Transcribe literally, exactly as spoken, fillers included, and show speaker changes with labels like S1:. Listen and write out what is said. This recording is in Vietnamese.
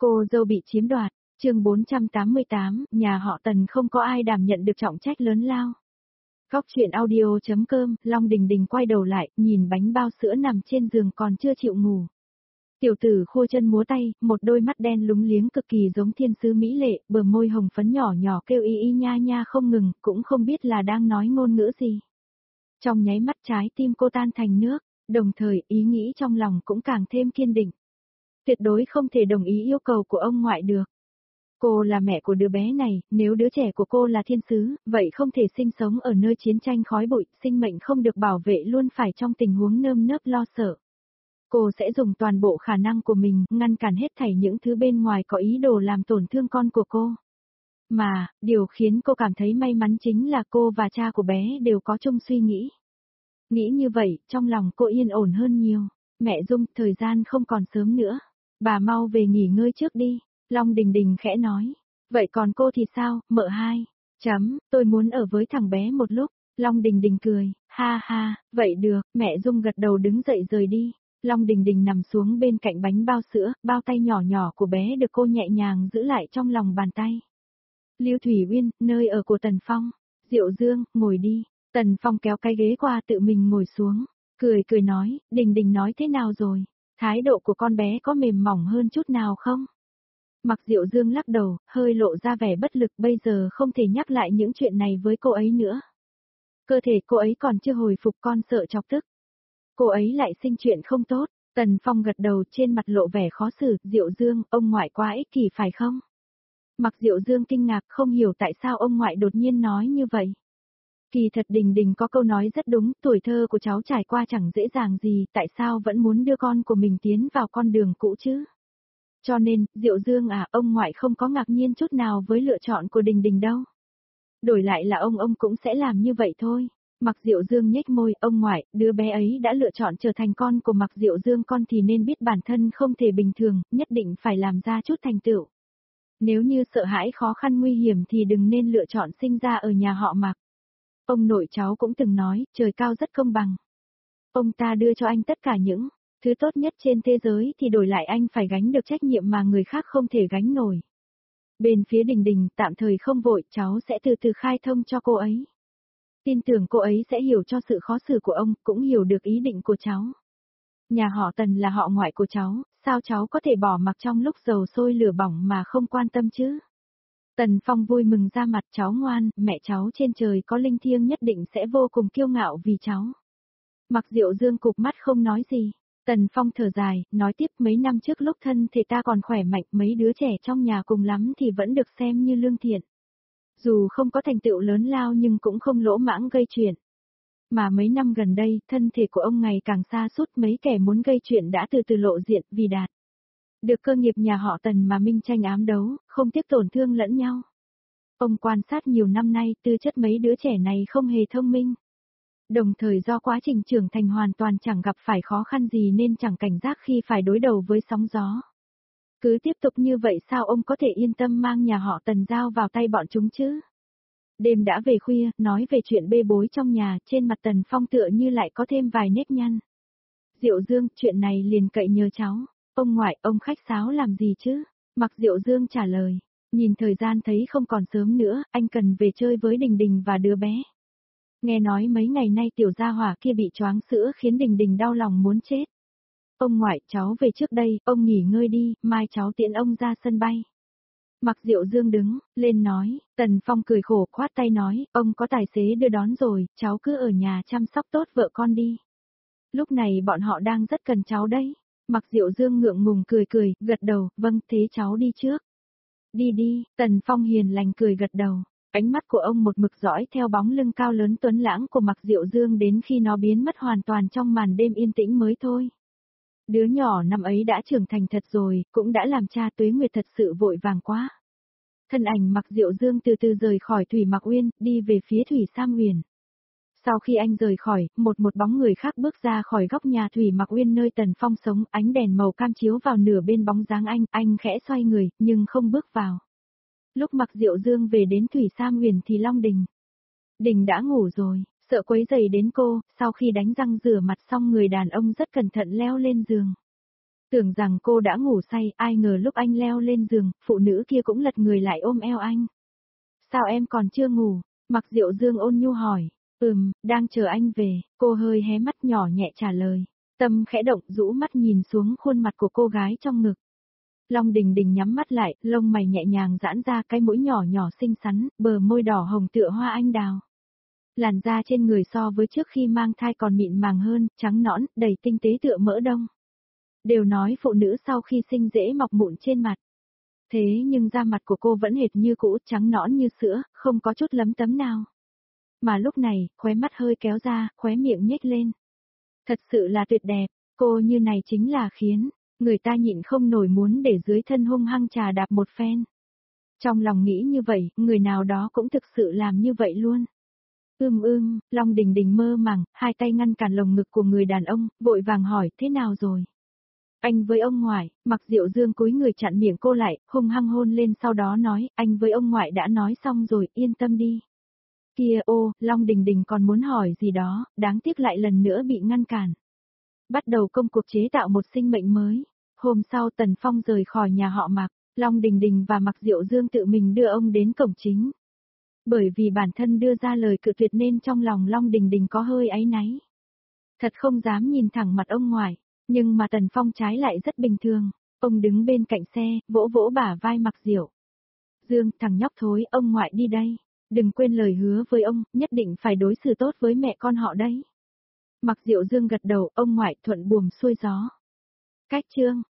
S1: Cô dâu bị chiếm đoạt, chương bốn trăm tám mươi tám, nhà họ Tần không có ai đảm nhận được trọng trách lớn lao. Góc chuyện audio.com, Long Đình Đình quay đầu lại, nhìn bánh bao sữa nằm trên giường còn chưa chịu ngủ. Tiểu tử khua chân múa tay, một đôi mắt đen lúng liếng cực kỳ giống thiên sứ mỹ lệ, bờ môi hồng phấn nhỏ nhỏ kêu y y nha nha không ngừng, cũng không biết là đang nói ngôn ngữ gì. Trong nháy mắt trái tim cô tan thành nước, đồng thời ý nghĩ trong lòng cũng càng thêm kiên định. Tuyệt đối không thể đồng ý yêu cầu của ông ngoại được. Cô là mẹ của đứa bé này, nếu đứa trẻ của cô là thiên sứ, vậy không thể sinh sống ở nơi chiến tranh khói bụi, sinh mệnh không được bảo vệ luôn phải trong tình huống nơm nớp lo sợ. Cô sẽ dùng toàn bộ khả năng của mình, ngăn cản hết thảy những thứ bên ngoài có ý đồ làm tổn thương con của cô. Mà, điều khiến cô cảm thấy may mắn chính là cô và cha của bé đều có chung suy nghĩ. Nghĩ như vậy, trong lòng cô yên ổn hơn nhiều. Mẹ Dung, thời gian không còn sớm nữa. Bà mau về nghỉ ngơi trước đi. Long Đình Đình khẽ nói. Vậy còn cô thì sao, mợ hai? Chấm, tôi muốn ở với thằng bé một lúc. Long Đình Đình cười. Ha ha, vậy được, mẹ Dung gật đầu đứng dậy rời đi. Long Đình Đình nằm xuống bên cạnh bánh bao sữa, bao tay nhỏ nhỏ của bé được cô nhẹ nhàng giữ lại trong lòng bàn tay. Lưu Thủy Uyên, nơi ở của Tần Phong. Diệu Dương, ngồi đi. Tần Phong kéo cái ghế qua tự mình ngồi xuống. Cười cười nói, Đình Đình nói thế nào rồi? Thái độ của con bé có mềm mỏng hơn chút nào không? Mặc Diệu Dương lắc đầu, hơi lộ ra vẻ bất lực, bây giờ không thể nhắc lại những chuyện này với cô ấy nữa. Cơ thể cô ấy còn chưa hồi phục, con sợ chọc tức. Cô ấy lại sinh chuyện không tốt. Tần Phong gật đầu, trên mặt lộ vẻ khó xử. Diệu Dương, ông ngoại quá ích kỷ phải không? Mặc Diệu Dương kinh ngạc, không hiểu tại sao ông ngoại đột nhiên nói như vậy. Kỳ thật Đình Đình có câu nói rất đúng, tuổi thơ của cháu trải qua chẳng dễ dàng gì, tại sao vẫn muốn đưa con của mình tiến vào con đường cũ chứ? Cho nên, Diệu Dương à, ông ngoại không có ngạc nhiên chút nào với lựa chọn của Đình Đình đâu. Đổi lại là ông ông cũng sẽ làm như vậy thôi. Mặc Diệu Dương nhếch môi, ông ngoại, đứa bé ấy đã lựa chọn trở thành con của Mặc Diệu Dương, con thì nên biết bản thân không thể bình thường, nhất định phải làm ra chút thành tựu. Nếu như sợ hãi khó khăn nguy hiểm thì đừng nên lựa chọn sinh ra ở nhà họ Mặc. Ông nội cháu cũng từng nói, trời cao rất công bằng. Ông ta đưa cho anh tất cả những thứ tốt nhất trên thế giới thì đổi lại anh phải gánh được trách nhiệm mà người khác không thể gánh nổi. Bên phía Đình Đình, tạm thời không vội, cháu sẽ từ từ khai thông cho cô ấy. Tin tưởng cô ấy sẽ hiểu cho sự khó xử của ông, cũng hiểu được ý định của cháu. Nhà họ Tần là họ ngoại của cháu, sao cháu có thể bỏ mặc trong lúc dầu sôi lửa bỏng mà không quan tâm chứ? Tần Phong vui mừng ra mặt, cháu ngoan, mẹ cháu trên trời có linh thiêng nhất định sẽ vô cùng kiêu ngạo vì cháu. Mặc Diệu Dương cụp mắt không nói gì. Tần Phong thở dài, nói tiếp, mấy năm trước lúc thân thể ta còn khỏe mạnh, mấy đứa trẻ trong nhà cùng lắm thì vẫn được xem như lương thiện. Dù không có thành tựu lớn lao nhưng cũng không lỗ mãng gây chuyện. Mà mấy năm gần đây, thân thể của ông ngày càng sa sút, mấy kẻ muốn gây chuyện đã từ từ lộ diện vì đạt được cơ nghiệp nhà họ Tần mà minh tranh ám đấu, không tiếc tổn thương lẫn nhau. Ông quan sát nhiều năm nay, tư chất mấy đứa trẻ này không hề thông minh. Đồng thời do quá trình trưởng thành hoàn toàn chẳng gặp phải khó khăn gì nên chẳng cảnh giác khi phải đối đầu với sóng gió. Cứ tiếp tục như vậy sao ông có thể yên tâm mang nhà họ Tần giao vào tay bọn chúng chứ? Đêm đã về khuya, nói về chuyện bê bối trong nhà, trên mặt Tần Phong tựa như lại có thêm vài nếp nhăn. Diệu Dương, chuyện này liền cậy nhờ cháu. Ông ngoại, ông khách sáo làm gì chứ? Mặc Diệu Dương trả lời. Nhìn thời gian thấy không còn sớm nữa, anh cần về chơi với Đình Đình và đứa bé. Nghe nói mấy ngày nay tiểu gia hỏa kia bị choáng sữa khiến Đình Đình đau lòng muốn chết. Ông ngoại, cháu về trước đây, ông nghỉ ngơi đi, mai cháu tiễn ông ra sân bay. Mặc Diệu Dương đứng lên nói, Tần Phong cười khổ khoát tay nói, ông có tài xế đưa đón rồi, cháu cứ ở nhà chăm sóc tốt vợ con đi. Lúc này bọn họ đang rất cần cháu đấy. Mặc Diệu Dương ngượng ngùng cười cười, gật đầu, vâng, thế cháu đi trước. Đi đi, Tần Phong hiền lành cười gật đầu. Ánh mắt của ông một mực dõi theo bóng lưng cao lớn tuấn lãng của Mặc Diệu Dương đến khi nó biến mất hoàn toàn trong màn đêm yên tĩnh mới thôi. Đứa nhỏ năm ấy đã trưởng thành thật rồi, cũng đã làm cha Tuế Nguyệt thật sự vội vàng quá. Thân ảnh Mặc Diệu Dương từ từ rời khỏi Thủy Mặc Uyên, đi về phía Thủy Sam Huyền. Sau khi anh rời khỏi, một một bóng người khác bước ra khỏi góc nhà Thủy Mặc Uyên nơi Tần Phong sống, ánh đèn màu cam chiếu vào nửa bên bóng dáng anh, anh khẽ xoay người, nhưng không bước vào. Lúc Mặc Diệu Dương về đến Thủy Sam Huyền thì Long Đình. Đình đã ngủ rồi, sợ quấy rầy đến cô, sau khi đánh răng rửa mặt xong người đàn ông rất cẩn thận leo lên giường. Tưởng rằng cô đã ngủ say, ai ngờ lúc anh leo lên giường, phụ nữ kia cũng lật người lại ôm eo anh. Sao em còn chưa ngủ? Mặc Diệu Dương ôn nhu hỏi. Ừm, đang chờ anh về, cô hơi hé mắt nhỏ nhẹ trả lời. Tâm khẽ động rũ mắt nhìn xuống khuôn mặt của cô gái trong ngực. Long Đình Đình nhắm mắt lại, lông mày nhẹ nhàng giãn ra, cái mũi nhỏ nhỏ xinh xắn, bờ môi đỏ hồng tựa hoa anh đào. Làn da trên người so với trước khi mang thai còn mịn màng hơn, trắng nõn, đầy tinh tế tựa mỡ đông. Đều nói phụ nữ sau khi sinh dễ mọc mụn trên mặt. Thế nhưng da mặt của cô vẫn hệt như cũ, trắng nõn như sữa, không có chút lấm tấm nào. Mà lúc này, khóe mắt hơi kéo ra, khóe miệng nhếch lên. Thật sự là tuyệt đẹp, cô như này chính là khiến người ta nhịn không nổi muốn để dưới thân hung hăng trà đạp một phen. Trong lòng nghĩ như vậy, người nào đó cũng thực sự làm như vậy luôn. Ưm ưm, Long Đình Đình mơ màng, hai tay ngăn cản lồng ngực của người đàn ông, vội vàng hỏi, thế nào rồi? Anh với ông ngoại, Mặc Diệu Dương cúi người chặn miệng cô lại, hung hăng hôn lên sau đó nói, anh với ông ngoại đã nói xong rồi, yên tâm đi. Kia ô, Long Đình Đình còn muốn hỏi gì đó, đáng tiếc lại lần nữa bị ngăn cản. Bắt đầu công cuộc chế tạo một sinh mệnh mới. Hôm sau Tần Phong rời khỏi nhà họ Mạc, Long Đình Đình và Mặc Diệu Dương tự mình đưa ông đến cổng chính. Bởi vì bản thân đưa ra lời cự tuyệt nên trong lòng Long Đình Đình có hơi áy náy. Thật không dám nhìn thẳng mặt ông ngoại, nhưng mà Tần Phong trái lại rất bình thường. Ông đứng bên cạnh xe, vỗ vỗ bả vai Mặc Diệu. Dương, thằng nhóc thối, ông ngoại đi đây. Đừng quên lời hứa với ông, nhất định phải đối xử tốt với mẹ con họ đấy. Mặc Diệu Dương gật đầu, ông ngoại thuận buồm xuôi gió. Cách chương